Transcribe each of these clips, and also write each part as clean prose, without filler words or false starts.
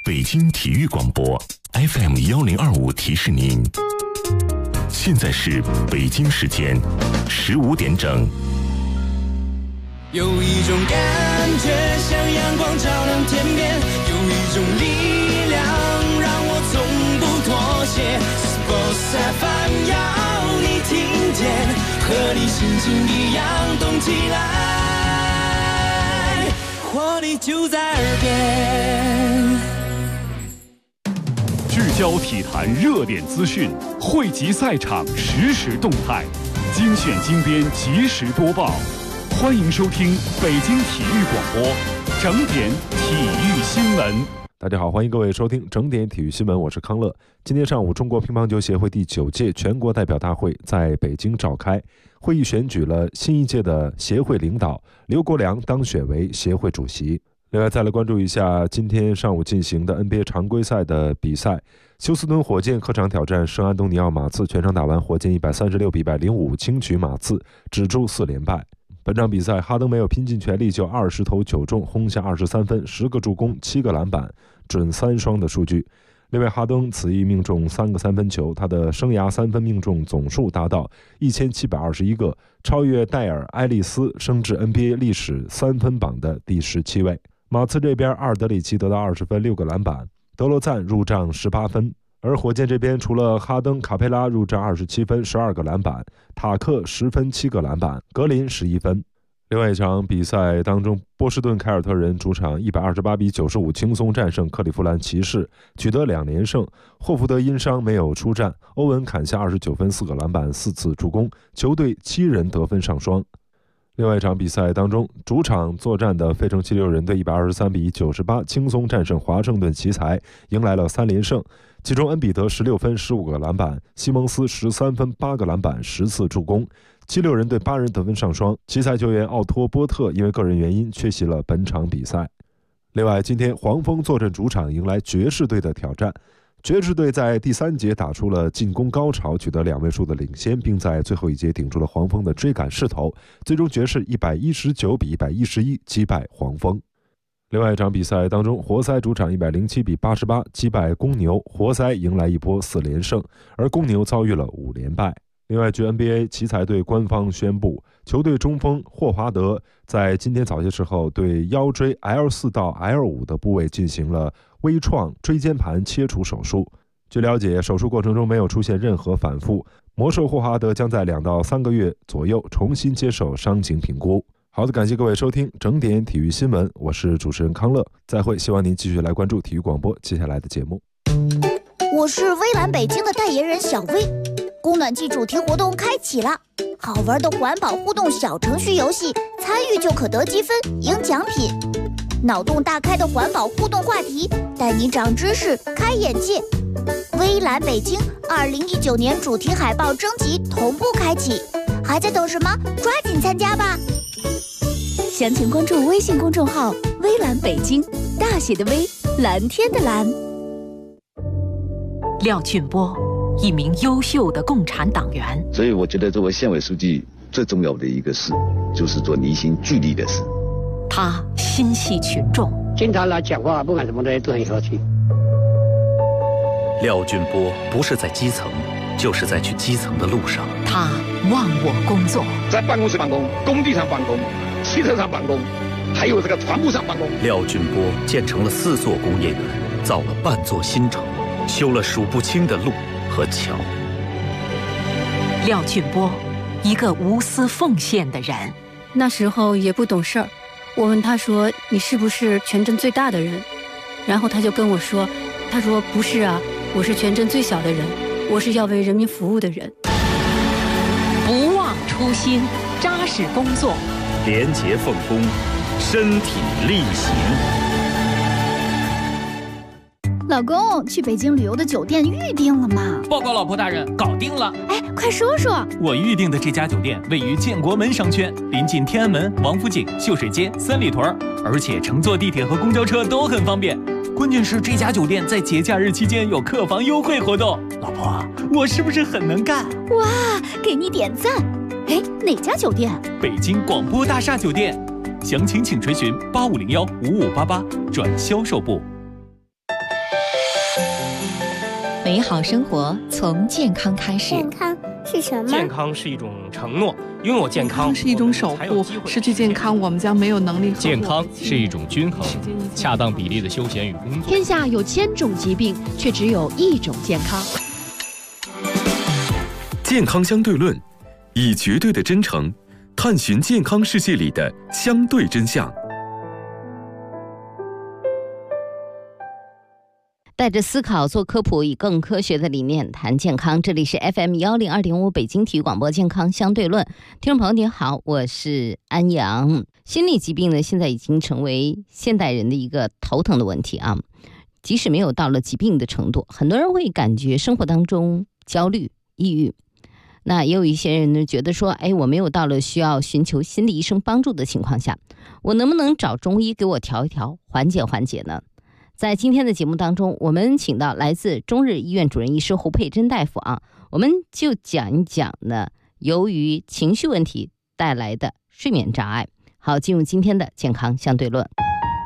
北京体育广播 FM1025提示您，现在是北京时间15点整。 有一种感觉像阳光照亮天边，有一种力量让我从不妥协。Sports FM 要你听见，和你心情一样动起来，活力就在耳边。 聚焦体坛热点资讯，汇集赛场实时动态，精选精编及时播报。欢迎收听北京体育广播整点体育新闻。 大家好，欢迎各位收听整点体育新闻，我是康乐。今天上午，中国乒乓球协会第9届全国代表大会在北京召开，会议选举了新一届的协会领导，刘国梁当选为协会主席。另外，再来关注一下今天上午进行的 NBA 常规赛的比赛。休斯顿火箭客场挑战圣安东尼奥马刺，全场打完，火箭136比105轻取马刺，止住4连败。本场比赛，哈登没有拼尽全力就20投9中，轰下23分、10个助攻、7个篮板，准3双的数据。另外，哈登此役命中3个三分球，他的生涯3分命中总数达到1721个，超越戴尔·埃利斯，升至 NBA 历史3分榜的第17位。马刺这边，阿尔德里奇得到20分、6个篮板，德罗赞入账18分。而火箭这边，除了哈登、卡佩拉入账27分、12个篮板，塔克10分、7个篮板，格林11分。另外一场比赛当中，波士顿凯尔特人主场128比95轻松战胜克利夫兰骑士，取得2连胜。霍福德因伤没有出战，欧文砍下29分、4个篮板、4次助攻，球队7人得分上双。另外一场比赛当中，主场作战的费城76人队123比98轻松战胜华盛顿奇才，迎来了3连胜。其中恩比德16分、15个篮板，西蒙斯13分、8个篮板、10次助攻。76人队8人得分上双，奇才球员奥托波特因为个人原因缺席了本场比赛。另外，今天黄蜂坐镇主场迎来爵士队的挑战。爵士队在第3节打出了进攻高潮，取得2位数的领先，并在最后一节顶住了黄蜂的追赶势头，最终爵士119比111击败黄蜂。另外一场比赛当中，活塞主场107比88击败公牛，活塞迎来一波4连胜，而公牛遭遇了5连败。另外，据 NBA 奇才队官方宣布，球队中锋霍华德在今天早些时候对腰椎 L4 到 L5 的部位进行了微创椎间盘切除手术。据了解，手术过程中没有出现任何反复，魔兽霍华德将在2到3个月左右重新接受伤情评估。好的，感谢各位收听整点体育新闻，我是主持人康乐，再会，希望您继续来关注体育广播接下来的节目。 我是微蓝北京的代言人小薇，供暖季主题活动开启了，好玩的环保互动小程序游戏，参与就可得积分赢奖品，脑洞大开的环保互动话题，带你长知识开眼界。微蓝北京2019年主题海报征集同步开启，还在等什么？抓紧参加吧！详情关注微信公众号微蓝北京，大写的微，蓝天的蓝。 廖俊波，一名优秀的共产党员， 所以我觉得作为县委书记最重要的一个事，就是做凝心聚力的事。 他心系群众， 经常来讲话，不管什么东西都很和气。 廖俊波不是在基层，就是在去基层的路上。 他忘我工作， 在办公室办公，工地上办公，汽车上办公，还有这个船坞上办公。 廖俊波建成了4座工业园，造了半座新城，修了数不清的路和桥。 廖俊波，一个无私奉献的人。 那时候也不懂事儿，我问他说：“你是不是全镇最大的人？”然后他就跟我说：“他说不是啊，我是全镇最小的人，我是要为人民服务的人。” 不忘初心，扎实工作， 廉洁奉公，身体力行。 老公，去北京旅游的酒店预定了吗？ 报告老婆大人，搞定了。 哎，快说说。 我预定的这家酒店位于建国门商圈，临近天安门、王府井、秀水街、三里屯，而且乘坐地铁和公交车都很方便。关键是这家酒店在节假日期间有客房优惠活动。老婆，我是不是很能干？ 哇，给你点赞。哎，哪家酒店？ 北京广播大厦酒店。详情请垂询85015588转销售部。 美好生活从健康开始。 健康是什么？ 健康是一种承诺，拥有健康是一种守护，失去健康我们将没有能力。 健康是一种均衡、恰当比例的休闲与工作。 天下有1000种疾病，却只有1种健康。 健康相对论，以绝对的真诚探寻健康世界里的相对真相。 带着思考做科普，以更科学的理念谈健康。这里是 FM102.5 北京体育广播健康相对论。听众朋友您好，我是安阳。心理疾病呢，现在已经成为现代人的一个头疼的问题啊。即使没有到了疾病的程度，很多人会感觉生活当中焦虑、抑郁。那也有一些人呢，觉得说，我没有到了需要寻求心理医生帮助的情况下，我能不能找中医给我调一调，缓解缓解呢？在今天的节目当中，我们请到来自中日医院主任医师胡佩珍大夫啊，我们就讲一讲呢，由于情绪问题带来的睡眠障碍。好，进入今天的健康相对论。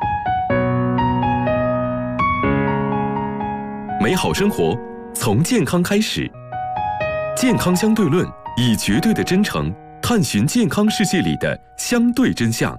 美好生活从健康开始，健康相对论，以绝对的真诚探寻健康世界里的相对真相。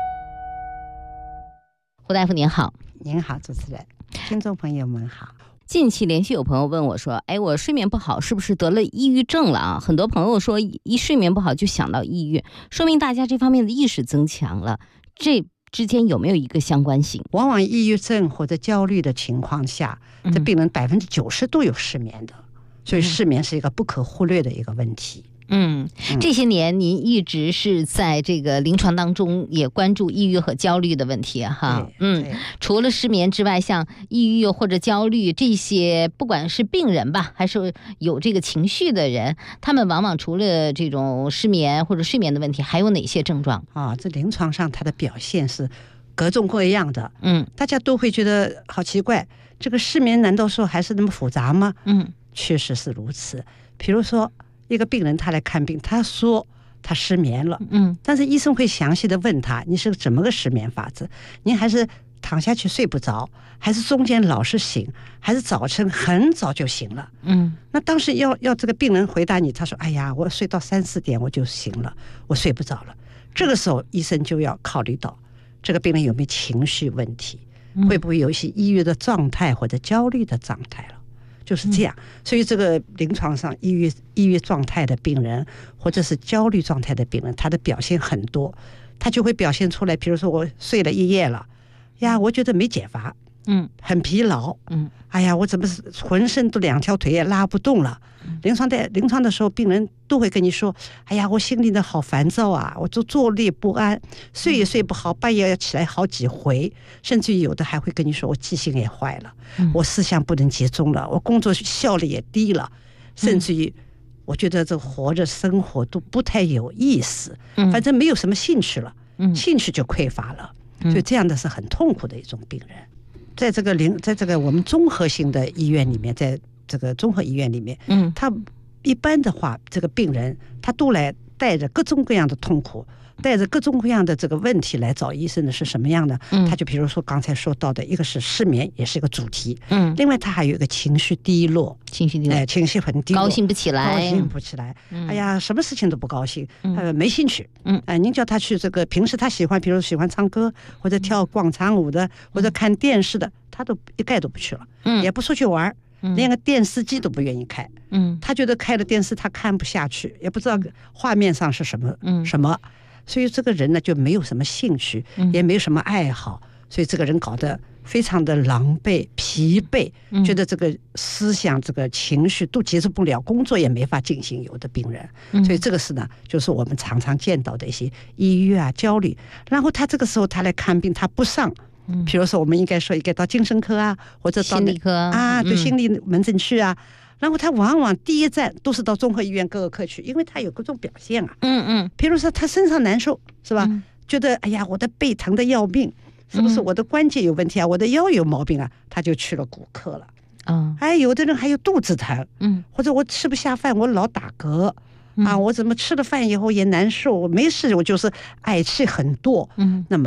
胡大夫您好。 您好，主持人，听众朋友们好。 近期连续有朋友问我说，我睡眠不好是不是得了抑郁症了啊？很多朋友说一睡眠不好就想到抑郁，说明大家这方面的意识增强了，这之间有没有一个相关性？ 往往抑郁症或者焦虑的情况下，这病人90%都有失眠的，所以失眠是一个不可忽略的一个问题。 这些年您一直是在这个临床当中也关注抑郁和焦虑的问题哈。除了失眠之外，像抑郁或者焦虑这些，不管是病人吧，还是有这个情绪的人，他们往往除了这种失眠或者睡眠的问题，还有哪些症状啊？这临床上它的表现是各种各样的。大家都会觉得好奇怪，这个失眠难道说还是那么复杂吗？确实是如此。比如说一个病人他来看病，他说他失眠了，但是医生会详细的问他，你是怎么个失眠法子？您还是躺下去睡不着，还是中间老是醒，还是早晨很早就醒了？那当时要这个病人回答你，他说哎呀，我睡到3、4点我就醒了，我睡不着了。这个时候医生就要考虑到这个病人有没有情绪问题，会不会有一些抑郁的状态或者焦虑的状态了。就是这样，所以这个临床上抑郁状态的病人或者是焦虑状态的病人，他的表现很多，他就会表现出来，比如说我睡了1夜了呀，我觉得没解乏，很疲劳，哎呀，我怎么浑身都2条腿也拉不动了。临床的时候，病人都会跟你说，哎呀，我心里的好烦躁啊，我就坐立不安，睡也睡不好，半夜要起来好几回，甚至于有的还会跟你说，我记性也坏了，我思想不能集中了，我工作效率也低了，甚至于我觉得这活着生活都不太有意思，反正没有什么兴趣了，兴趣就匮乏了，所以这样的是很痛苦的一种病人。在这个我们综合性的医院里面，在这个综合医院里面，他一般的话，这个病人他都来带着各种各样的痛苦，带着各种各样的这个问题来找医生的是什么样的？他就比如说刚才说到的，一个是失眠，也是一个主题。另外他还有一个情绪低落，情绪很低落， 高兴不起来， 哎呀，什么事情都不高兴，没兴趣。您叫他去这个平时他喜欢，比如喜欢唱歌或者跳广场舞的，或者看电视的，他都一概都不去了，也不出去玩。连个电视机都不愿意开，他觉得开了电视他看不下去，也不知道画面上是什么，所以这个人呢就没有什么兴趣，也没有什么爱好，所以这个人搞得非常的狼狈、疲惫，觉得这个思想、这个情绪都接受不了，工作也没法进行。有的病人，所以这个是呢，就是我们常常见到的一些抑郁啊、焦虑。然后他这个时候他来看病，他不上。比如说我们应该到精神科啊，或者到心理科啊， 对心理门诊去啊。然后他往往第一站都是到综合医院各个科去，因为他有各种表现啊。比如说他身上难受是吧？觉得哎呀，我的背疼的要命，是不是我的关节有问题啊？我的腰有毛病啊？他就去了骨科了。有的人还有肚子疼，或者我吃不下饭，我老打嗝啊，我怎么吃了饭以后也难受，我没事，我就是嗳气很多。那么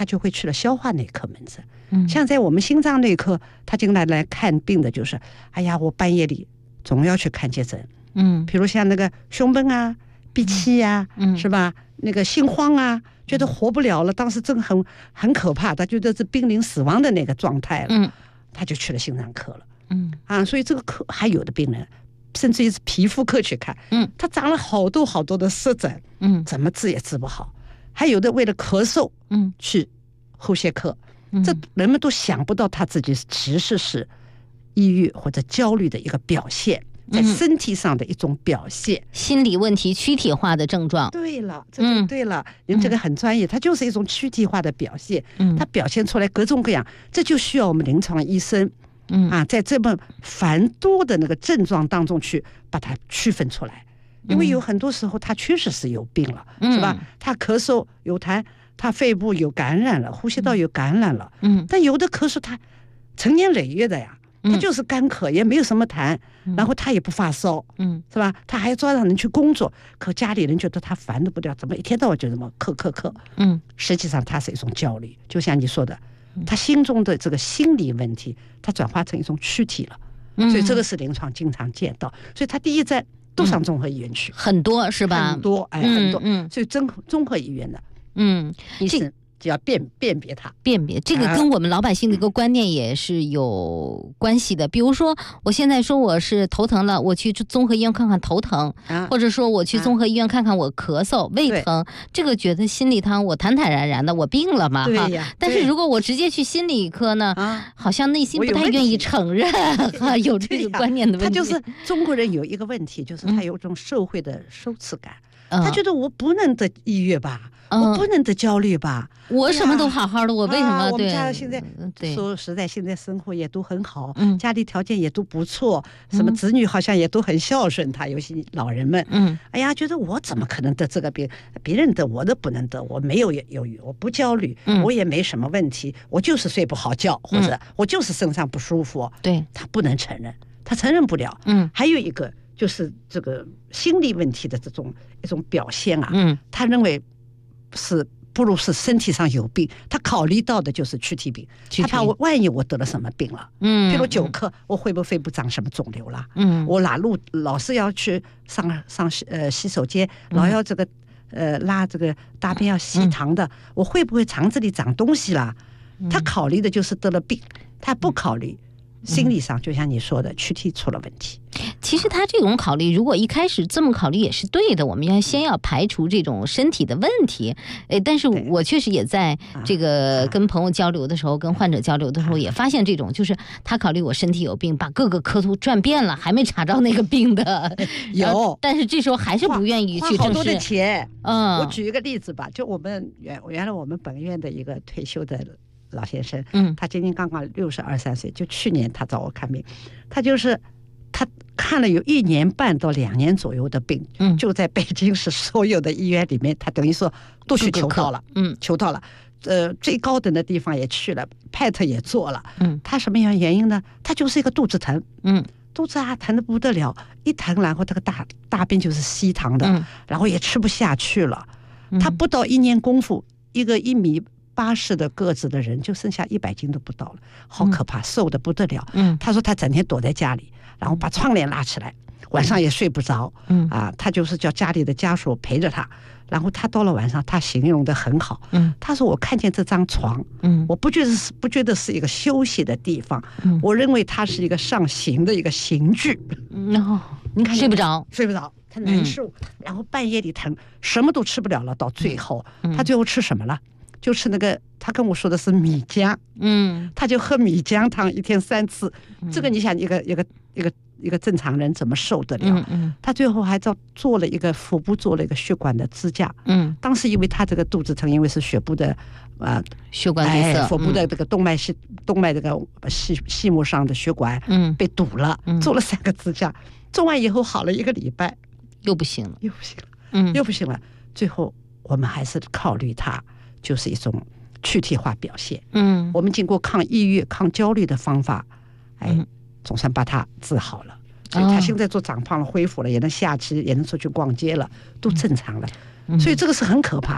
他就会去了消化内科门诊。像在我们心脏内科，他经常来看病的就是，哎呀，我半夜里总要去看急诊。比如像那个胸闷啊、闭气啊，是吧？那个心慌啊，觉得活不了了，当时真很可怕，他觉得是濒临死亡的那个状态了。他就去了心脏科了。所以这个科还有的病人，甚至于是皮肤科去看，他长了好多好多的湿疹，怎么治也治不好。还有的为了咳嗽，去喉血科，这人们都想不到他自己其实是抑郁或者焦虑的一个表现，在身体上的一种表现， 心理问题躯体化的症状。 对了，这就对了，您这个很专业，它就是一种躯体化的表现，它表现出来各种各样，这就需要我们临床医生。在这么繁多的那个症状当中去把它区分出来，因为有很多时候他确实是有病了，是吧？他咳嗽有痰，他肺部有感染了，呼吸道有感染了，但有的咳嗽他成年累月的呀，他就是干咳，也没有什么痰，然后他也不发烧，是吧？他还照让人去工作，可家里人觉得他烦得不了，怎么一天到晚就这么咳，实际上他是一种焦虑，就像你说的。他心中的这个心理问题，他转化成一种躯体了，所以这个是临床经常见到。所以他第一站都上综合医院去， 很多是吧？ 很多，很多。所以综合医院的，医生就要辨别它， 辨别这个跟我们老百姓的一个观念也是有关系的。比如说，我现在说我是头疼了，我去综合医院看看头疼，或者说我去综合医院看看我咳嗽、胃疼，这个觉得心里我坦坦然然的，我病了嘛哈。但是如果我直接去心理科呢，好像内心不太愿意承认有这个观念的问题。 他就是中国人有一个问题，就是他有一种社会的羞耻感，他觉得我不能得抑郁吧。我不能得焦虑吧？ 我什么都好好的，我为什么？ 我们家现在说实在，现在生活也都很好，家里条件也都不错，什么子女好像也都很孝顺他，有些老人们，哎呀，觉得我怎么可能得这个病？别人得我都不能得，我没有忧郁，我不焦虑，我也没什么问题，我就是睡不好觉，或者我就是身上不舒服。 对， 他不能承认，他承认不了。还有一个就是这个心理问题的一种表现啊，他认为。不如是身体上有病，他考虑到的就是躯体病，他怕万一我得了什么病了，比如久咳，我会不会肺部长什么肿瘤了？我老是要去上洗手间，老要这个拉这个大便要吸痰的，我会不会肠子里长东西了？他考虑的就是得了病，他不考虑心理上，就像你说的，躯体出了问题。 其实他这种考虑，如果一开始这么考虑也是对的，我们先要排除这种身体的问题。但是我确实也在这个跟朋友交流的时候，跟患者交流的时候，也发现这种就是他考虑我身体有病，把各个科突转遍了，还没查着那个病的有， 但是这时候还是不愿意去正视。 花好多的钱。我举一个例子吧，就我们原来我们本院的一个退休的老先生，他今年刚刚62、63岁，就去年他找我看病，他看了有1年半到2年左右的病，就在北京市所有的医院里面，他等于说都去求到了，求到了，最高等的地方也去了，PET 也做了，他什么样原因呢？他就是一个肚子疼，肚子疼得不得了，一疼然后这个大便就是稀溏的，然后也吃不下去了，他不到1年功夫，一个1.80米的个子的人就剩下100斤都不到了，好可怕，瘦得不得了。他说他整天躲在家里，然后把窗帘拉起来，晚上也睡不着。他就是叫家里的家属陪着他，然后他到了晚上，他形容得很好。他说我看见这张床，我不觉得是一个休息的地方，我认为它是一个上刑的一个刑具。你看睡不着， 他难受，然后半夜里疼，什么都吃不了了，到最后他最后吃什么了？就吃那个，他跟我说的是米浆，他就喝米浆汤，1天3次。这个你想一个正常人怎么受得了？他最后还做了一个腹部做了一个血管的支架。当时因为他这个肚子疼，因为是血部的血管堵塞， 腹部的这个动脉这个细膜上的血管被堵了，做了3个支架，做完以后好了1个礼拜， 又不行了， 又不行了。最后我们还是考虑他。就是一种躯体化表现。我们经过抗抑郁、抗焦虑的方法，总算把它治好了。所以他现在做长胖了，恢复了，也能下棋，也能出去逛街了，都正常了。所以这个是很可怕。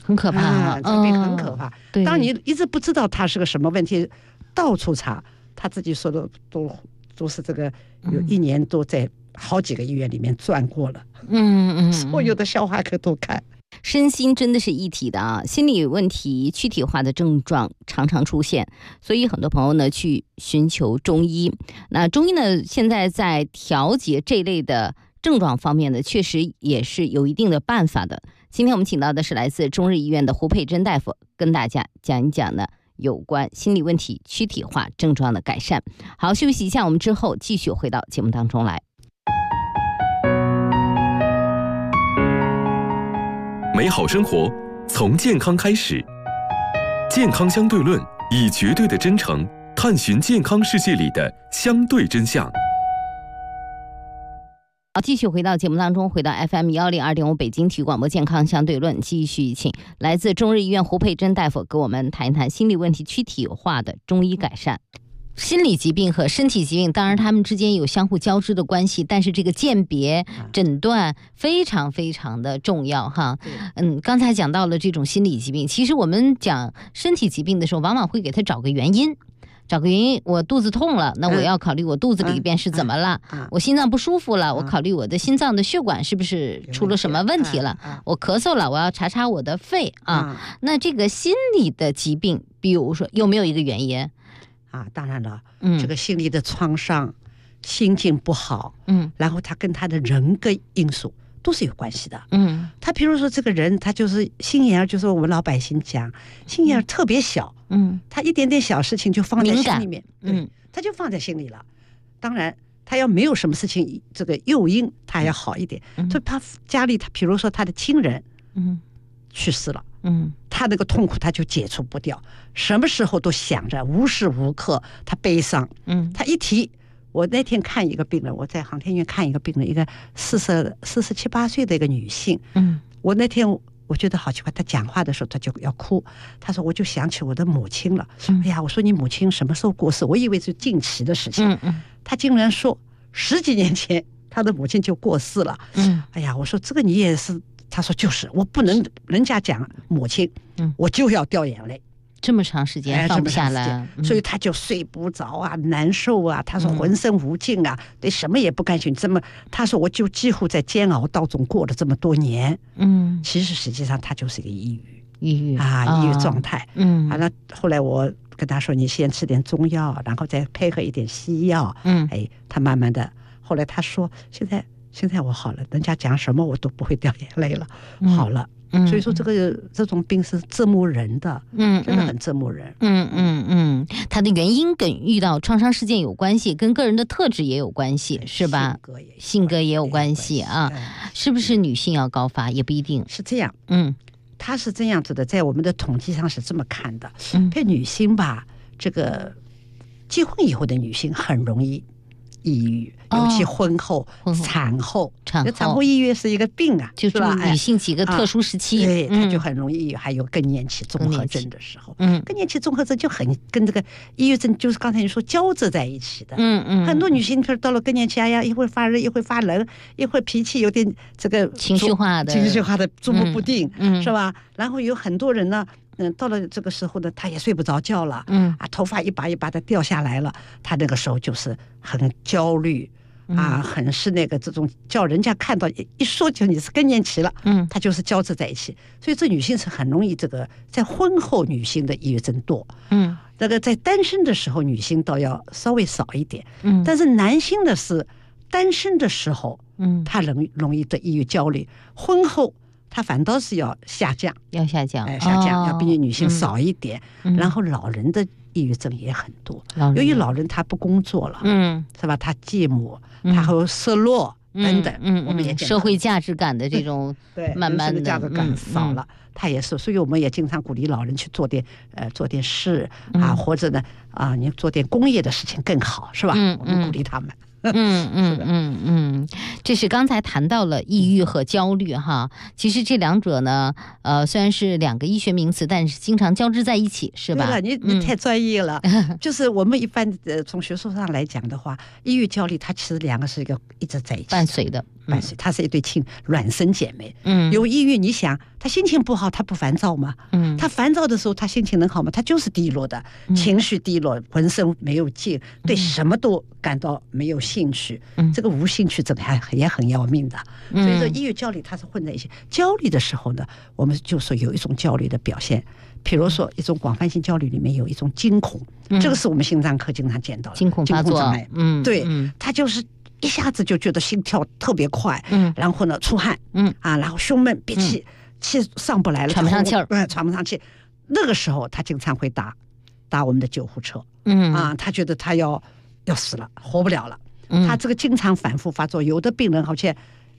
很可怕这个病很可怕。 对， 当你一直不知道它是个什么问题，到处查，他自己说的都是这个有1年都在好几个医院里面转过了。所有的消化科都看。 身心真的是一体的啊，心理问题躯体化的症状常常出现，所以很多朋友呢去寻求中医。那中医呢，现在在调节这类的症状方面呢，确实也是有一定的办法的。今天我们请到的是来自中日医院的胡佩珍大夫，跟大家讲一讲呢有关心理问题躯体化症状的改善。好，休息一下，我们之后继续回到节目当中来。 美好生活从健康开始，健康相对论以绝对的真诚探寻健康世界里的相对真相。 好，继续回到节目当中，回到 FM102.5 北京体育广播健康相对论，继续请来自中日医院胡佩珍大夫给我们谈一谈心理问题躯体化的中医改善。心理疾病和身体疾病当然他们之间有相互交织的关系，但是这个鉴别诊断非常非常的重要哈。刚才讲到了这种心理疾病，其实我们讲身体疾病的时候往往会给他找个原因，我肚子痛了，那我要考虑我肚子里边是怎么了，我心脏不舒服了，我考虑我的心脏的血管是不是出了什么问题了，我咳嗽了，我要查查我的肺啊。那这个心理的疾病比如说有没有一个原因当然了，这个心理的创伤，心境不好，然后他跟他的人格因素都是有关系的。他比如说这个人，他就是心眼儿，就是我们老百姓讲，心眼儿特别小，他一点点小事情就放在心里面，他就放在心里了。当然，他要没有什么事情这个诱因，他要好一点。就他家里，他比如说他的亲人，去世了。他那个痛苦他就解除不掉，什么时候都想着，无时无刻他悲伤。他一提，我那天看一个病人，我在航天医院看一个病人，一个47、8岁的一个女性。我那天我觉得好奇怪，她讲话的时候她就要哭，她说我就想起我的母亲了。哎呀，我说你母亲什么时候过世？我以为是近期的事情。她竟然说10几年前她的母亲就过世了。哎呀，我说这个你也是。他说就是我不能人家讲母亲，我就要掉眼泪， 这么长时间放不下来， 所以他就睡不着啊，难受啊，他说浑身无劲啊，对什么也不甘心。他说我就几乎在煎熬当中过了这么多年。其实实际上他就是一个抑郁状态。那后来我跟他说，你先吃点中药，然后再配合一点西药。他慢慢的，后来他说现在我好了，人家讲什么我都不会掉眼泪了，好了。所以说这种病是折磨人的，真的很折磨人。 它的原因跟遇到创伤事件有关系，跟个人的特质也有关系，是吧？性格也有关系啊。是不是女性要高发也不一定是这样。它是这样子的，在我们的统计上是这么看的。这女性吧，这个结婚以后的女性很容易抑郁，尤其婚后、产后抑郁是一个病啊， 就是女性几个特殊时期， 对，她就很容易抑郁。还有更年期综合症的时候，更年期综合症就很跟这个抑郁症，就是刚才你说交织在一起的。很多女性到了更年期，哎呀，一会发热，一会发冷，一会脾气有点这个情绪化的捉摸不定，是吧？然后有很多人呢。到了这个时候呢，他也睡不着觉了，头发一把一把的掉下来了，他那个时候就是很焦虑很是那个这种叫人家看到一说就你是更年期了，他就是交织在一起，所以这女性是很容易这个在婚后女性的抑郁症多，那个在单身的时候女性倒要稍微少一点，但是男性的是单身的时候，他容易得抑郁焦虑，婚后。它反倒是要下降，要比女性少一点。然后老人的抑郁症也很多，由于老人他不工作了，是吧？他寂寞，他会失落等等。我们也社会价值感的这种，慢慢的价值感少了，他也是。所以我们也经常鼓励老人去做点事或者呢你做点公益的事情更好，是吧？我们鼓励他们。 这是刚才谈到了抑郁和焦虑哈，其实这两者呢，虽然是两个医学名词，但是经常交织在一起，是吧？ 对了，你太专业了。就是我们一般从学术上来讲的话，抑郁焦虑它其实两个是一直在一起伴随的。 伴随，她是一对孪生姐妹。有抑郁，你想她心情不好，她不烦躁吗？她烦躁的时候，她心情能好吗？她就是低落的，情绪低落，浑身没有劲，对什么都感到没有兴趣。这个无兴趣这个也很要命的。所以说，抑郁焦虑它是混在一起。焦虑的时候呢，我们就说有一种焦虑的表现。比如说，一种广泛性焦虑里面有一种惊恐，这个是我们心脏科经常见到的惊恐发作。 对，他就是一下子就觉得心跳特别快，然后呢出汗，然后胸闷、憋气，气上不来了， 喘不上气儿， 喘不上气。那个时候他经常会打我们的救护车，他觉得他要死了，活不了了。他这个经常反复发作，有的病人好像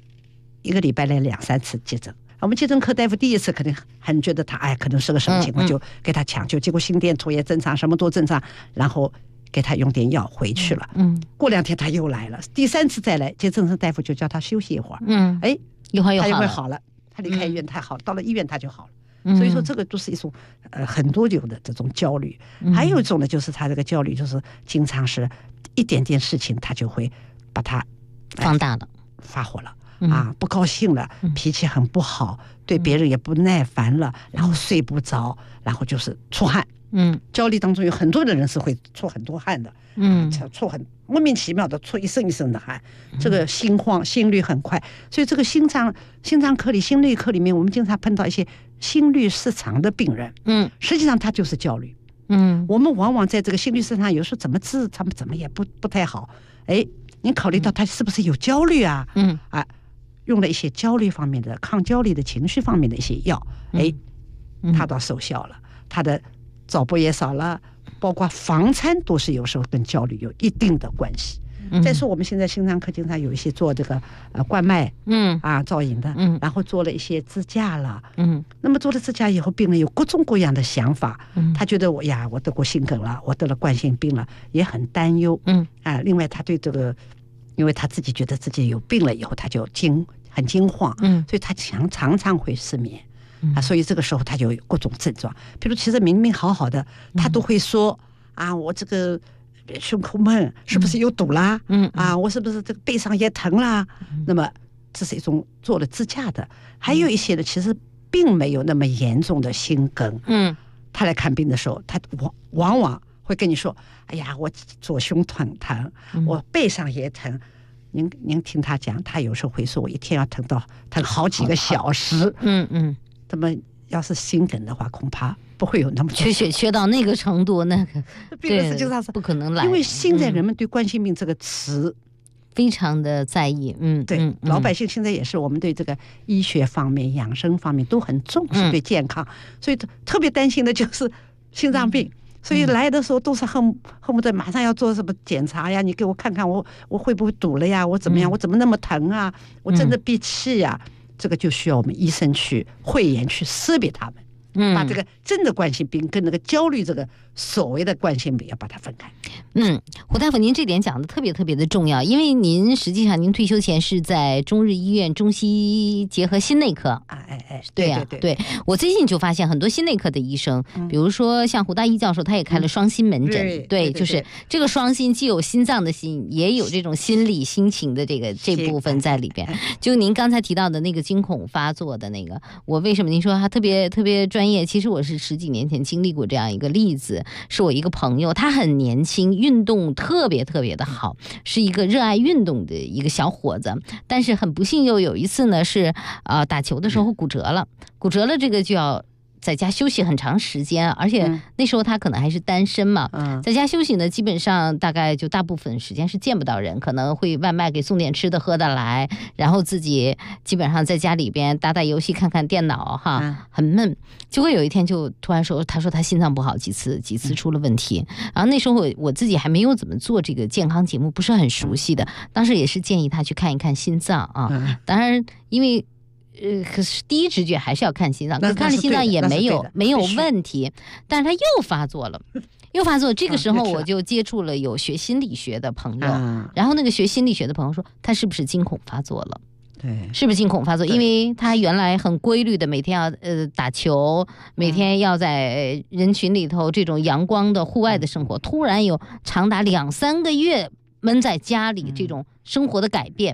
1个礼拜来2-3次急诊。我们急诊科大夫第一次肯定很觉得他可能是个什么情况，就给他抢救，结果心电图也正常，什么都正常，然后给他用点药回去了。过2天他又来了，第3次再来，急诊科大夫就叫他休息一会儿。 一会儿又他又会好了，他离开医院太好了，到了医院他就好了。所以说这个都是一种很多有的这种焦虑。还有一种呢，就是他这个焦虑就是经常是一点点事情他就会把它放大了， 发火了。不高兴了，脾气很不好，对别人也不耐烦了，然后睡不着，然后就是出汗。焦虑当中有很多的人是会出很多汗的，出很莫名其妙的出一身一身的汗，这个心慌，心率很快。所以这个心脏科里、心内科里面，我们经常碰到一些心律失常的病人，实际上他就是焦虑。我们往往在这个心律失常，有时候怎么治，他们怎么也不太好。您考虑到他是不是有焦虑啊？用了一些焦虑方面的抗焦虑的情绪方面的一些药，它倒奏效了，它的早搏也少了，包括房餐都是有时候跟焦虑有一定的关系。再说我们现在心脏科经常有一些做这个冠脉造影的，然后做了一些支架了，那么做了支架以后，病人有各种各样的想法，他觉得我得过心梗了，我得了冠心病了，也很担忧，另外他对这个，因为他自己觉得自己有病了以后，他就很惊慌，所以他常常会失眠，所以这个时候他就有各种症状，比如其实明明好好的，他都会说我这个胸口闷，是不是有堵啦？我是不是这个背上也疼啦？那么这是一种做了支架的，还有一些呢，其实并没有那么严重的心梗，他来看病的时候，他往往会跟你说：“哎呀，我左胸疼，我背上也疼。”您听他讲，他有时候会说：“我一天要疼好几个小时。”那么要是心梗的话，恐怕不会有那么缺血缺到那个程度，那个对，实际上是不可能来。 因为现在人们对冠心病这个词非常的在意， 对，老百姓现在也是，我们对这个医学方面、养生方面都很重视，对健康，所以特别担心的就是心脏病。所以来的时候都是恨不得马上要做什么检查呀，你给我看看我会不会堵了呀，我怎么样，我怎么那么疼啊，我真的闭气呀，这个就需要我们医生去慧眼去识别他们，把这个真的冠心病跟那个焦虑这个所谓的冠心病要把它分开。 胡大夫，您这点讲的特别特别的重要，因为您实际上您退休前是在中日医院中西结合心内科对，我最近就发现很多心内科的医生，比如说像胡大一教授，他也开了双心门诊，对，就是这个双心既有心脏的心，也有这种心理心情的这部分在里边。就您刚才提到的那个惊恐发作的那个，我为什么您说他特别特别专业？其实我是10几年前经历过这样一个例子，是我一个朋友，他很年轻，运动特别特别的好，是一个热爱运动的一个小伙子，但是很不幸又有一次呢是打球的时候骨折了，这个就要在家休息很长时间，而且那时候他可能还是单身嘛，在家休息呢，基本上大概就大部分时间是见不到人，可能会外卖给送点吃的喝的来，然后自己基本上在家里边打打游戏看看电脑很闷。结果有一天就突然说，他说他心脏不好，几次出了问题。然后那时候我自己还没有怎么做这个健康节目，不是很熟悉的，当时也是建议他去看一看心脏当然因为可是第一直觉还是要看心脏，可看了心脏也没有问题，但是他又发作了。这个时候我就接触了有学心理学的朋友，然后那个学心理学的朋友说，他是不是惊恐发作了？ 对， 是不是惊恐发作？因为他原来很规律的每天要打球，每天要在人群里头这种阳光的户外的生活，突然有长达2-3个月闷在家里这种生活的改变。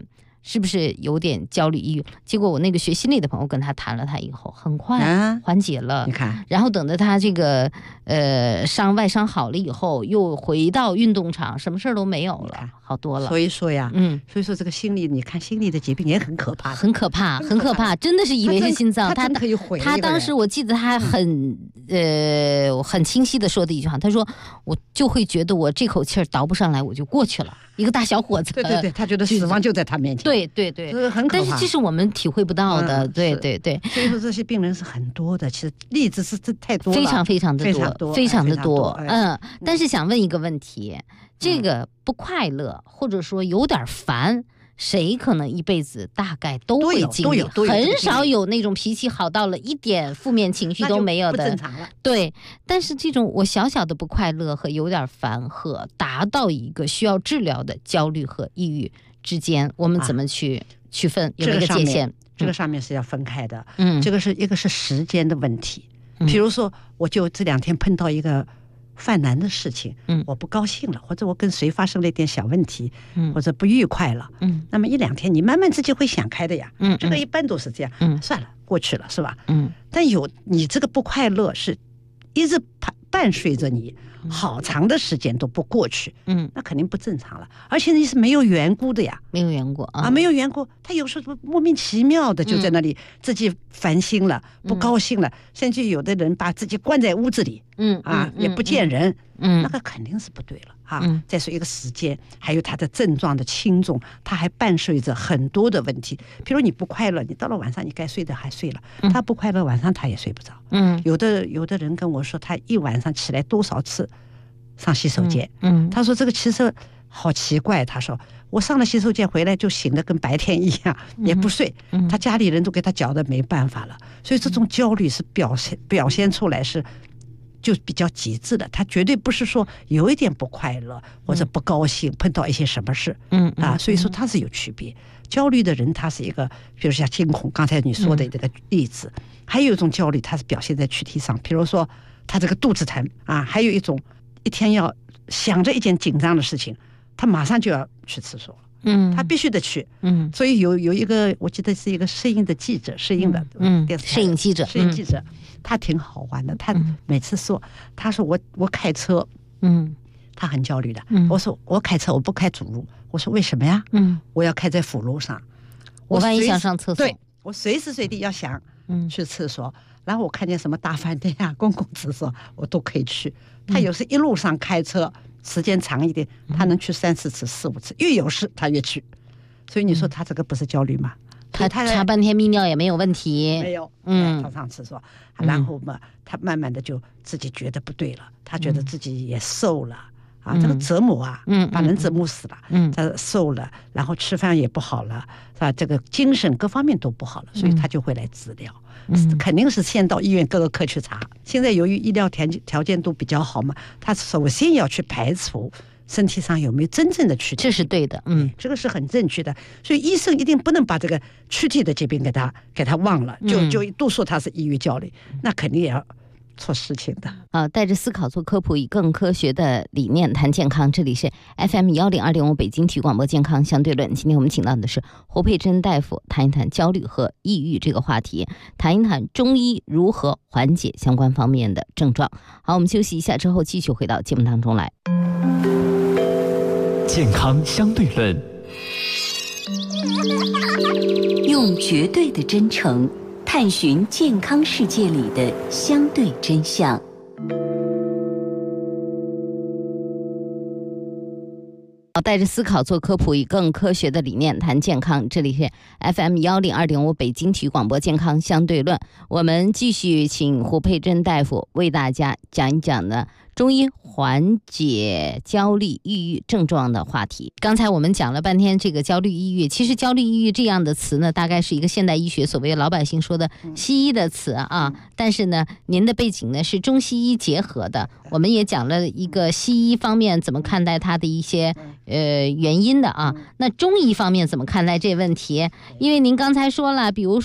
是不是有点焦虑抑郁？结果我那个学心理的朋友跟他谈了，他以后很快缓解了。 你看， 然后等着他这个外伤好了以后，又回到运动场，什么事儿都没有了，好多了。 所以说呀，所以说这个心理，你看心理的疾病也很可怕， 很可怕，很可怕，真的是以为是心脏。 他可以毁。 他当时我记得他很清晰的说的一句话，他说我就会觉得我这口气儿倒不上来，我就过去了。一个大小伙子， 对，他觉得死亡就在他面前。 对， 这个很可怕。 但是这是我们体会不到的，对。 所以说这些病人是很多的，其实例子是太多了， 非常的多，非常的多。但是想问一个问题，这个不快乐或者说有点烦，谁可能一辈子大概都会经历，很少有那种脾气好到了一点负面情绪都没有的， 不正常了。 对，但是这种我小小的不快乐和有点烦和达到一个需要治疗的焦虑和抑郁之间，我们怎么去区分，有一个界限？ 这个上面是要分开的。这个是一个是时间的问题。比如说，我就这2天碰到一个犯难的事情，我不高兴了，或者我跟谁发生了一点小问题，或者不愉快了，那么1、2天你慢慢自己会想开的呀，这个一般都是这样，算了，过去了，是吧？但你这个不快乐是一直伴随着你好长的时间都不过去，那肯定不正常了，而且你是没有缘故的呀， 没有缘故啊， 没有缘故，他有时候莫名其妙的就在那里自己烦心了，不高兴了，甚至有的人把自己关在屋子里，也不见人，那个肯定是不对了啊。再说一个时间，还有他的症状的轻重，他还伴随着很多的问题。比如你不快乐，你到了晚上你该睡的还睡了，他不快乐晚上他也睡不着。有的人跟我说，他一晚上起来多少次上洗手间，他说这个其实好奇怪，他说我上了洗手间回来就醒得跟白天一样，也不睡，他家里人都给他搅得没办法了。所以这种焦虑是表现出来是就比较极致的，他绝对不是说有一点不快乐或者不高兴碰到一些什么事，所以说他是有区别。焦虑的人他是一个，比如像惊恐，刚才你说的这个例子，还有一种焦虑，它是表现在躯体上，比如说他这个肚子疼啊，还有一种一天要想着一件紧张的事情，他马上就要去厕所了，他必须得去，所以有一个我记得是一个摄影的记者，摄影记者，他挺好玩的，他每次说，他说我开车，他很焦虑的，我说我开车我不开主路，我说为什么呀？我要开在辅路上， 我万一想上厕所， 对，我随时随地要想去厕所，然后我看见什么大饭店啊、公共厕所，我都可以去。他有时一路上开车时间长一点，他能去3、4次、4、5次，越有事他越去。所以你说他这个不是焦虑吗？ 他查半天泌尿也没有问题， 没有，他上厕所，然后嘛，他慢慢的就自己觉得不对了，他觉得自己也瘦了。这个折磨啊，把人折磨死了，他瘦了，然后吃饭也不好了，是吧？这个精神各方面都不好了，所以他就会来治疗，肯定是先到医院各个科去查。现在由于医疗条件都比较好嘛，他首先要去排除身体上有没有真正的躯体， 这是对的， 这个是很正确的。所以医生一定不能把这个躯体的疾病给他忘了，就都说他是抑郁焦虑，那肯定也要错事情的。 带着思考做科普，以更科学的理念谈健康。这里是 FM102.5 北京体育广播健康相对论。今天我们请到的是胡佩珍大夫，谈一谈焦虑和抑郁这个话题，谈一谈中医如何缓解相关方面的症状。好，我们休息一下之后继续回到节目当中来。 健康相对论， 用绝对的真诚探寻健康世界里的相对真相。 带着思考做科普，以更科学的理念谈健康。这里是 FM102.5 北京体育广播健康相对论。我们继续请胡佩珍大夫为大家讲一讲呢中医缓解焦虑抑郁症状的话题。刚才我们讲了半天这个焦虑抑郁，其实焦虑抑郁这样的词呢，大概是一个现代医学所谓老百姓说的西医的词啊，但是呢您的背景呢是中西医结合的，我们也讲了一个西医方面怎么看待它的一些原因的啊。那中医方面怎么看待这问题？因为您刚才说了，比如说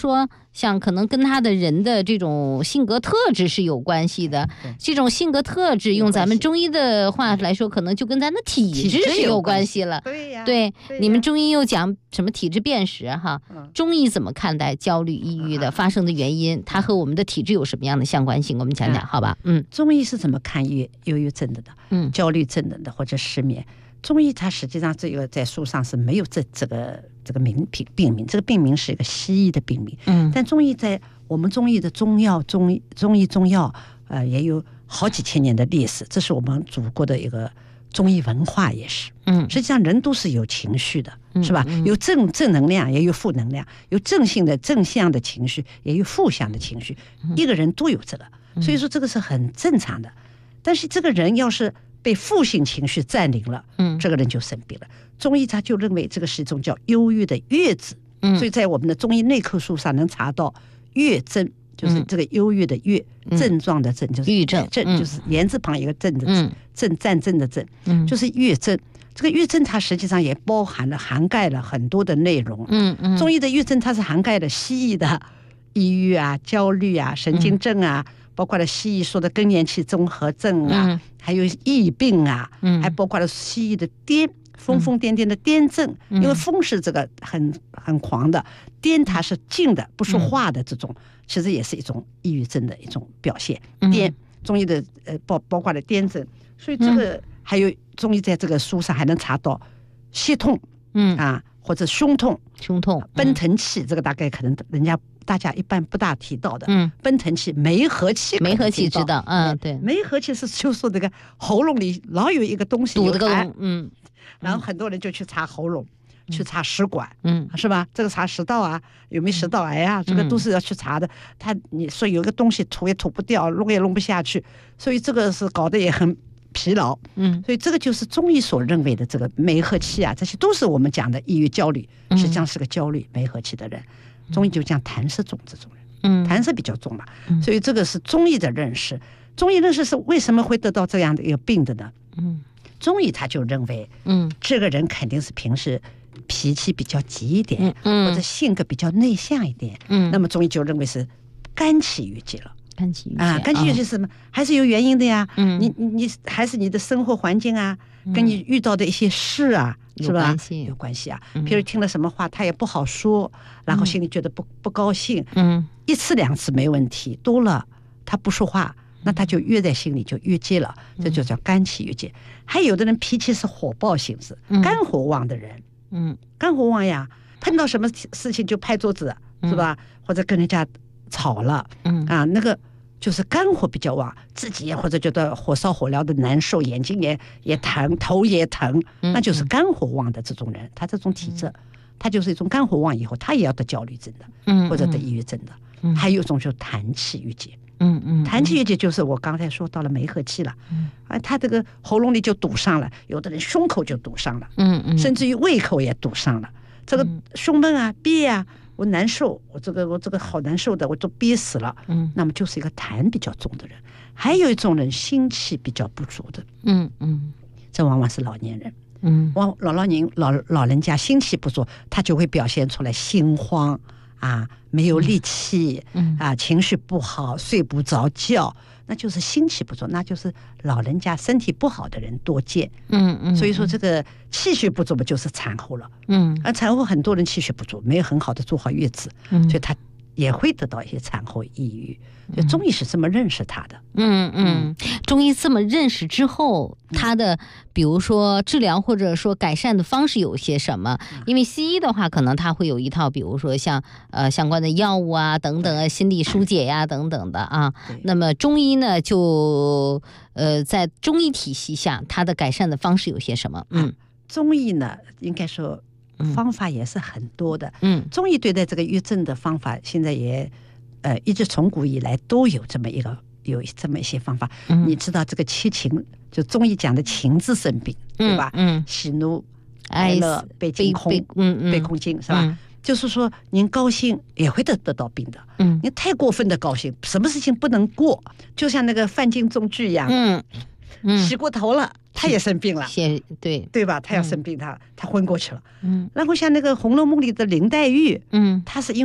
像可能跟他的人的这种性格特质是有关系的。这种性格特质用咱们中医的话来说，可能就跟咱的体质是有关系了。 对呀， 对，你们中医又讲什么体质辨识哈？中医怎么看待焦虑、抑郁的发生的原因？它和我们的体质有什么样的相关性？我们讲讲好吧？ 中医是怎么看忧郁症的？焦虑症的或者失眠？中医它实际上这个在书上是没有这个病名，这个病名是一个西医的病名。但中医在我们中医的中药也有好几千年的历史，这是我们祖国的一个中医文化也是。实际上人都是有情绪的，是吧？有正能量，也有负能量，有正向的情绪，也有负向的情绪，一个人都有这个，所以说这个是很正常的。但是这个人要是被负性情绪占领了，这个人就生病了。中医他就认为这个是一种叫忧郁的郁字，所以在我们的中医内科书上能查到郁症，就是这个忧郁的郁，症状的症就是郁症， 就是言字旁一个症的症，战争的症，就是郁症。这个郁症它实际上也涵盖了很多的内容。中医的郁症它是涵盖了西医的抑郁啊、焦虑啊、神经症啊，包括了西医说的更年期综合症啊，还有疫病啊，还包括了西医的疯疯癫癫的癫症，因为疯是这个很狂的，癫它是静的不说话的，这种其实也是一种抑郁症的一种表现。癫中医的包括了癫症，所以这个还有中医在这个书上还能查到胁痛或者胸痛、奔腾气，这个大概可能大家一般不大提到的。奔腾气、梅核气知道对， 梅核气是就说这个喉咙里老有一个东西堵这个然后很多人就去查喉咙，去查食管，是吧？这个查食道啊，有没有食道癌啊？这个都是要去查的。你说有个东西吐也吐不掉，弄也弄不下去，所以这个是搞得也很疲劳。所以这个就是中医所认为的这个梅核气啊，这些都是我们讲的抑郁焦虑，实际上是个焦虑梅核气的人。中医就讲痰湿重这种人，痰湿比较重嘛，所以这个是中医的认识。中医认识是为什么会得到这样的一个病的呢？中医他就认为，这个人肯定是平时脾气比较急一点，或者性格比较内向一点，那么中医就认为是肝气郁结了。 肝气郁结是什么？还是有原因的呀。你还是你的生活环境啊，跟你遇到的一些事啊，是吧？有关系啊。比如听了什么话，他也不好说，然后心里觉得不高兴。一次两次没问题，多了他不说话，那他就郁在心里，就郁结了，这就叫肝气郁结。还有的人脾气是火爆性质，肝火旺的人，肝火旺呀，碰到什么事情就拍桌子，是吧？或者跟人家吵了，那个就是肝火比较旺，自己或者觉得火烧火燎的难受，眼睛也疼，头也疼，那就是肝火旺的这种人，他这种体质，他就是一种肝火旺以后，他也要得焦虑症的，或者得抑郁症的。还有一种就是痰气郁结。痰气郁结就是我刚才说到了梅核气了，他这个喉咙里就堵上了，有的人胸口就堵上了，甚至于胃口也堵上了，这个胸闷啊、憋啊，我难受，我这个好难受的，我都憋死了，那么就是一个痰比较重的人。还有一种人心气比较不足的，这往往是老年人，老人家心气不足，他就会表现出来心慌啊，没有力气，情绪不好，睡不着觉，那就是心气不足，那就是老人家身体不好的人多见。所以说这个气血不足不就是产后了，而产后很多人气血不足，没有很好的做好月子，所以他也会得到一些产后抑郁。所以中医是这么认识他的。 中医这么认识之后，他的比如说治疗或者说改善的方式有些什么？因为西医的话，可能他会有一套，比如说像相关的药物啊等等，心理疏解呀等等的啊。那么中医呢，就在中医体系下，它的改善的方式有些什么？ 中医呢，应该说方法也是很多的。中医对待这个郁症的方法，现在也一直从古以来都有这么一些方法。你知道这个七情，就中医讲的情志生病，对吧？喜怒哀乐悲惊恐，悲恐惊，是吧？就是说您高兴也会得到病的。你太过分的高兴，什么事情不能过，就像那个范进中举一样，洗过头了，他也生病了，对吧？他要生病，他昏过去了。然后像那个《红楼梦》里的林黛玉，她是因为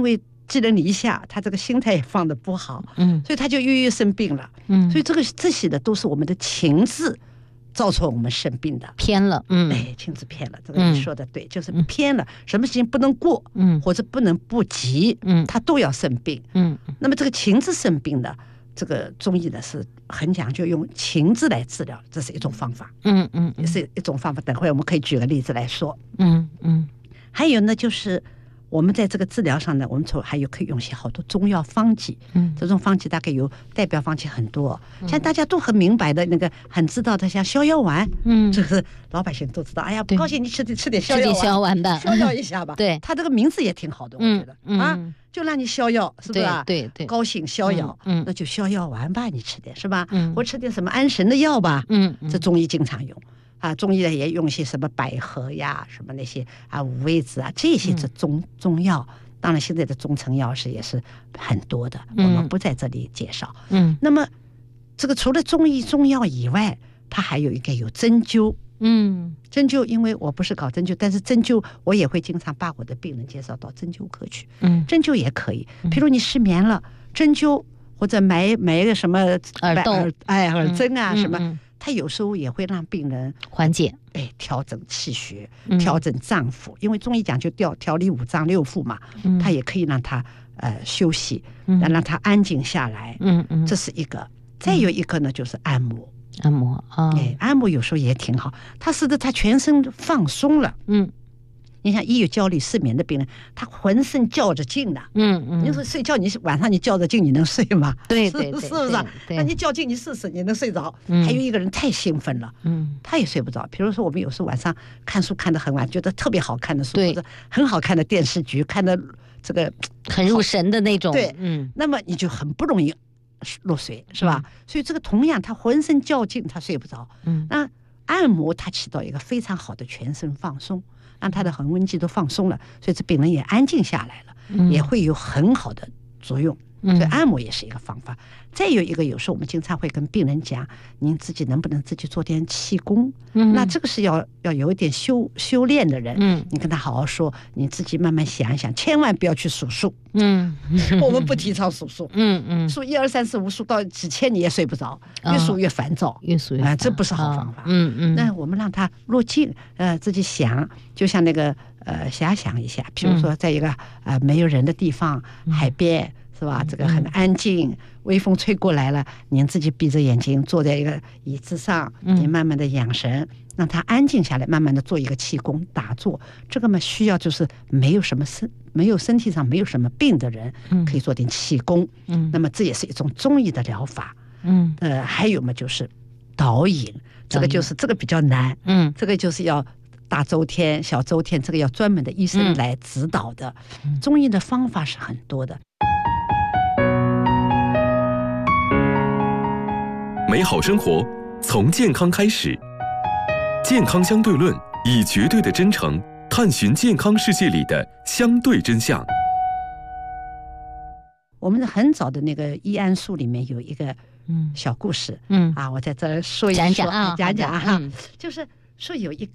寄人篱下，他这个心态也放得不好，所以他就越生病了，所以这些的都是我们的情志造成我们生病的， 偏了， 情志偏了，这个你说的对，就是偏了，什么事情不能过，或者不能不急，他都要生病，那么这个情志生病的，这个中医呢是很讲究用情志来治疗，这是一种方法，也是一种方法。等会我们可以举个例子来说，还有呢就是我们在这个治疗上呢，我们还有可以用些好多中药方剂，这种方剂大概有代表方剂很多，像大家都很明白的那个，很知道的，像逍遥丸，这个老百姓都知道。哎呀，不高兴你吃点逍遥丸吧，逍遥一下吧。对，他这个名字也挺好的，我觉得就让你逍遥，是不是？对，高兴逍遥，那就逍遥丸吧，你吃点是吧？或吃点什么安神的药吧，这中医经常用。中医也用一些什么百合呀，什么那些五味子啊，这些是中药。当然，现在的中成药也是很多的，我们不在这里介绍。那么这个除了中医中药以外，它还有一个有针灸。针灸，因为我不是搞针灸，但是针灸我也会经常把我的病人介绍到针灸科去。针灸也可以，譬如你失眠了，针灸或者埋一个什么耳针啊什么。他有时候也会让病人缓解， 调整气血，调整脏腑，因为中医讲究调理五脏六腑嘛，他也可以让他休息，让他安静下来。这是一个。再有一个呢，就是按摩。按摩有时候也挺好，他使得他全身放松了。你像一有焦虑失眠的病人，他浑身较着劲的。你说睡觉，你晚上你较着劲，你能睡吗？ 对， 是不是？那你较劲，你试试，你能睡着？还有一个人太兴奋了，他也睡不着。比如说，我们有时候晚上看书看得很晚，觉得特别好看的书，或者很好看的电视剧，看的这个很入神的那种。 对，那么你就很不容易入睡，是吧？所以这个同样，他浑身较劲，他睡不着。那按摩它起到一个非常好的全身放松。让他的横纹肌都放松了，所以这病人也安静下来了，也会有很好的作用。所以按摩也是一个方法。再有一个，有时候我们经常会跟病人讲，您自己能不能自己做点气功？那这个是要有一点修炼的人。你跟他好好说，你自己慢慢想一想，千万不要去数数。我们不提倡数数。数1、2、3、4、5，数到几千你也睡不着，越数越烦躁，这不是好方法。那我们让他落静，自己想，就像那个遐想一下，比如说在一个没有人的地方，海边。是吧？这个很安静，微风吹过来了，您自己闭着眼睛坐在一个椅子上，你慢慢的养神，让它安静下来，慢慢的做一个气功打坐。这个嘛，需要就是没有身体上没有什么病的人，可以做点气功。那么这也是一种中医的疗法。还有嘛，就是导引，这个比较难。这个就是要大周天、小周天，这个要专门的医生来指导的。中医的方法是很多的。 美好生活从健康开始，健康相对论以绝对的真诚探寻健康世界里的相对真相。 我们很早的那个医安书里面有一个小故事，我在这儿说一说，讲哈，就是说有一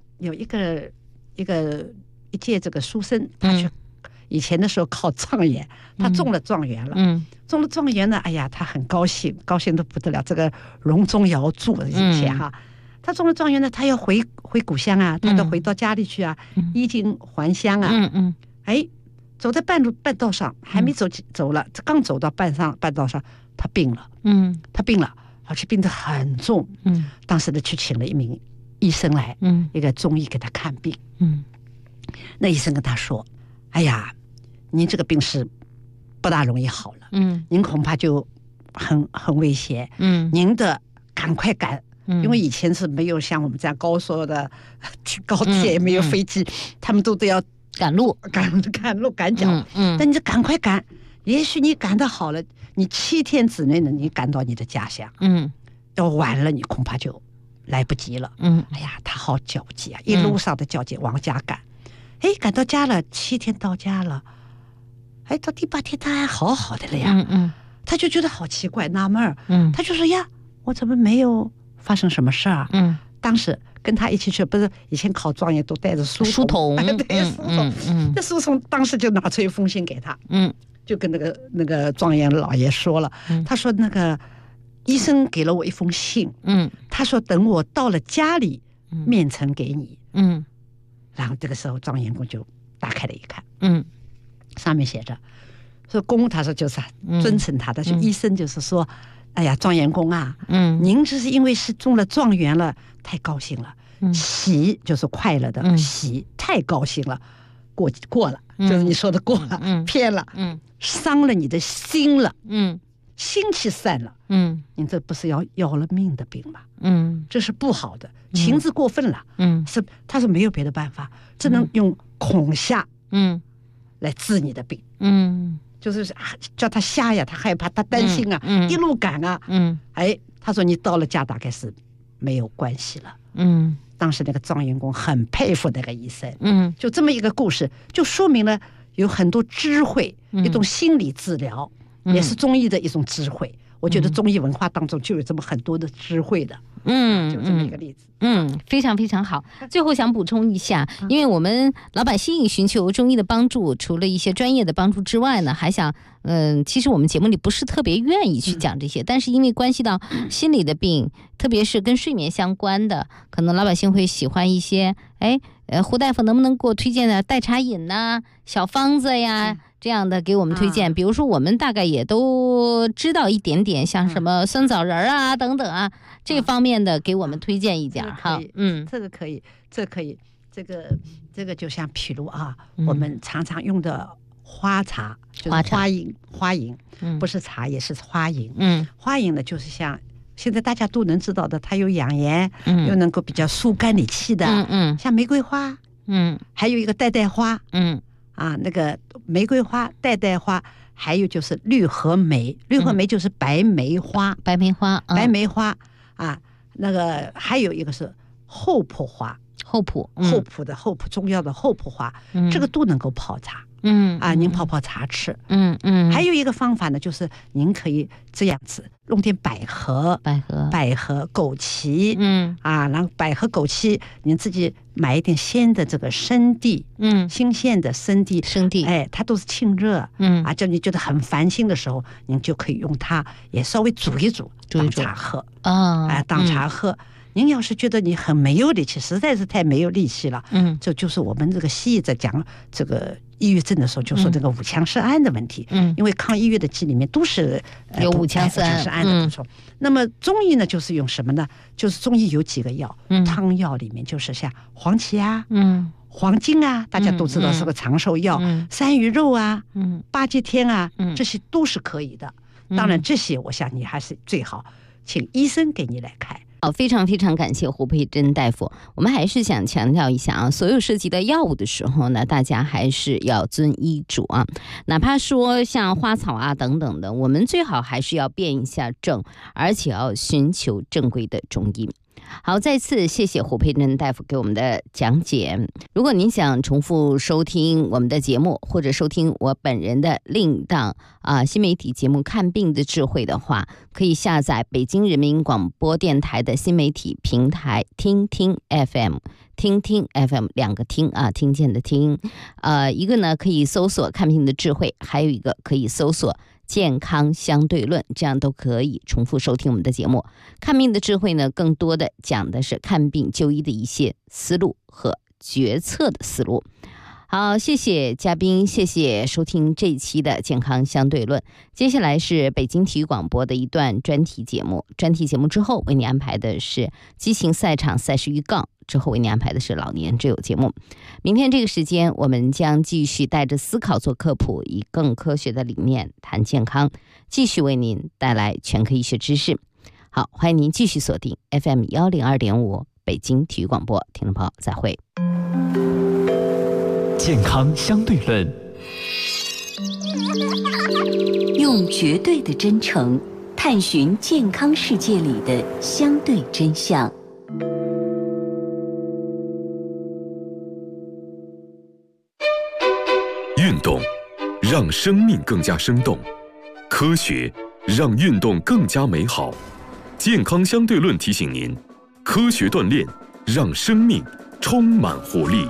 届这个书生，他去以前的时候考状元，他中了状元了，中了状元呢，哎呀，他很高兴，高兴得不得了，这个隆中摇柱以前哈，他中了状元呢，他要回故乡啊，他要回到家里去啊，衣锦还乡啊，走在半道上，还没走了，刚走到半道上，他病了，而且病得很重，当时的去请了一名医生来，一个中医给他看病，那医生跟他说，哎呀，您这个病是不大容易好了，您恐怕就很危险，您的赶快赶，因为以前是没有像我们这样高速的高铁，也没有飞机，他们都要赶路赶脚，但你就赶快赶，也许你赶得好了，你7天之内呢，你赶到你的家乡，要晚了你恐怕就来不及了，哎呀，他好焦急啊，一路上的焦急往家赶，赶到家了，7天到家了，到第8天他还好好的了呀，他就觉得好奇怪，纳闷儿，他就说呀，我怎么没有发生什么事儿？当时跟他一起去，不是以前考状元都带着书童， 对，书童。那书童当时就拿出一封信给他，就跟那个状元老爷说了，他说那个医生给了我一封信，他说等我到了家里面呈给你，然后这个时候状元公就打开了一看，上面写着说公，他说就是尊称他的，就医生就是说，哎呀，状元公啊，您这是因为是中了状元了，太高兴了，喜就是快乐的喜，太高兴了，过了，就是你说的过了，偏了，伤了你的心了，心气散了，您这不是要了命的病吗？这是不好的，情字过分了，是他说没有别的办法，只能用恐吓，来治你的病，就是叫他吓呀，他害怕，他担心啊，一路赶啊，他说你到了家大概是没有关系了，当时那个状元公很佩服那个医生，就这么一个故事，就说明了有很多智慧，一种心理治疗，也是中医的一种智慧。我觉得中医文化当中就有这么很多的智慧的，就这么一个例子。 非常非常好。最后想补充一下，因为我们老百姓寻求中医的帮助，除了一些专业的帮助之外呢，还想，其实我们节目里不是特别愿意去讲这些，但是因为关系到心理的病，特别是跟睡眠相关的，可能老百姓会喜欢一些，胡大夫能不能给我推荐点代茶饮呐、小方子呀？这样的给我们推荐，比如说我们大概也都知道一点点，像什么酸枣仁啊等等啊，这方面的给我们推荐一点哈。 这个可以，这个就像譬如啊，我们常常用的花茶，就是花饮，不是茶也是花饮。花饮呢就是像现在大家都能知道的，它有养颜，又能够比较疏肝理气的，像玫瑰花，还有一个代代花，那个玫瑰花、代代花，还有就是绿和梅，绿和梅就是白梅花， 白梅花啊，那个还有一个是厚朴花，厚朴中药的厚朴花，这个都能够泡茶。您泡茶吃。还有一个方法呢，就是您可以这样子弄点百合、枸杞，然后百合、枸杞，您自己买一点鲜的这个生地，新鲜的生地，它都是清热，叫你觉得很烦心的时候，您就可以用它，也稍微煮一煮当茶喝当茶喝。您要是觉得你很没有力气，实在是太没有力气了，这就是我们这个西医在讲这个抑郁症的时候，就说这个五羟色胺的问题，因为抗抑郁的剂里面都是有五羟色胺的补充。那么中医呢，就是用什么呢？就是中医有几个药，汤药里面就是像黄芪啊，黄精啊，大家都知道是个长寿药，山萸肉啊，八节天啊，这些都是可以的。当然这些我想你还是最好请医生给你来开。 好，非常非常感谢胡佩珍大夫。我们还是想强调一下啊，所有涉及到药物的时候呢，大家还是要遵医嘱啊。哪怕说像花草啊等等的，我们最好还是要辨一下证，而且要寻求正规的中医。好，再次谢谢胡佩珍大夫给我们的讲解。如果您想重复收听我们的节目，或者收听我本人的另一档新媒体节目《看病的智慧》的话，可以下载北京人民广播电台的新媒体平台听听 FM。听听 FM 两个听啊，听见的听，一个呢可以搜索看病的智慧，还有一个可以搜索健康相对论，这样都可以重复收听我们的节目。看病的智慧呢，更多的讲的是看病就医的一些思路和决策的思路。好，谢谢嘉宾，谢谢收听这一期的健康相对论。接下来是北京体育广播的一段专题节目，专题节目之后为你安排的是激情赛场赛事预告，之后为你安排的是老年之友节目。明天这个时间，我们将继续带着思考做科普，以更科学的理念谈健康，继续为您带来全科医学知识。好，欢迎您继续锁定 FM 102.5北京体育广播，听众朋友再会。 健康相对论， 用绝对的真诚探寻健康世界里的相对真相。 运动让生命更加生动，科学让运动更加美好。健康相对论提醒您，科学锻炼让生命充满活力。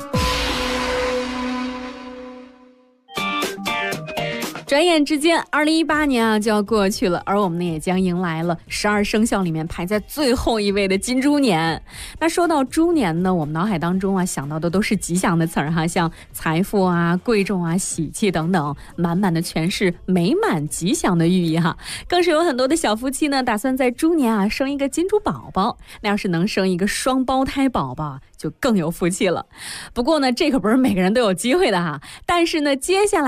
转眼之间，2018年啊就要过去了，而我们呢也将迎来了12生肖里面排在最后一位的金猪年。那说到猪年呢，我们脑海当中啊想到的都是吉祥的词儿哈，像财富啊、贵重啊、喜气等等，满满的全是美满吉祥的寓意哈。更是有很多的小夫妻呢，打算在猪年啊生一个金猪宝宝。那要是能生一个双胞胎宝宝，就更有福气了。不过呢，这可不是每个人都有机会的哈。但是呢，接下来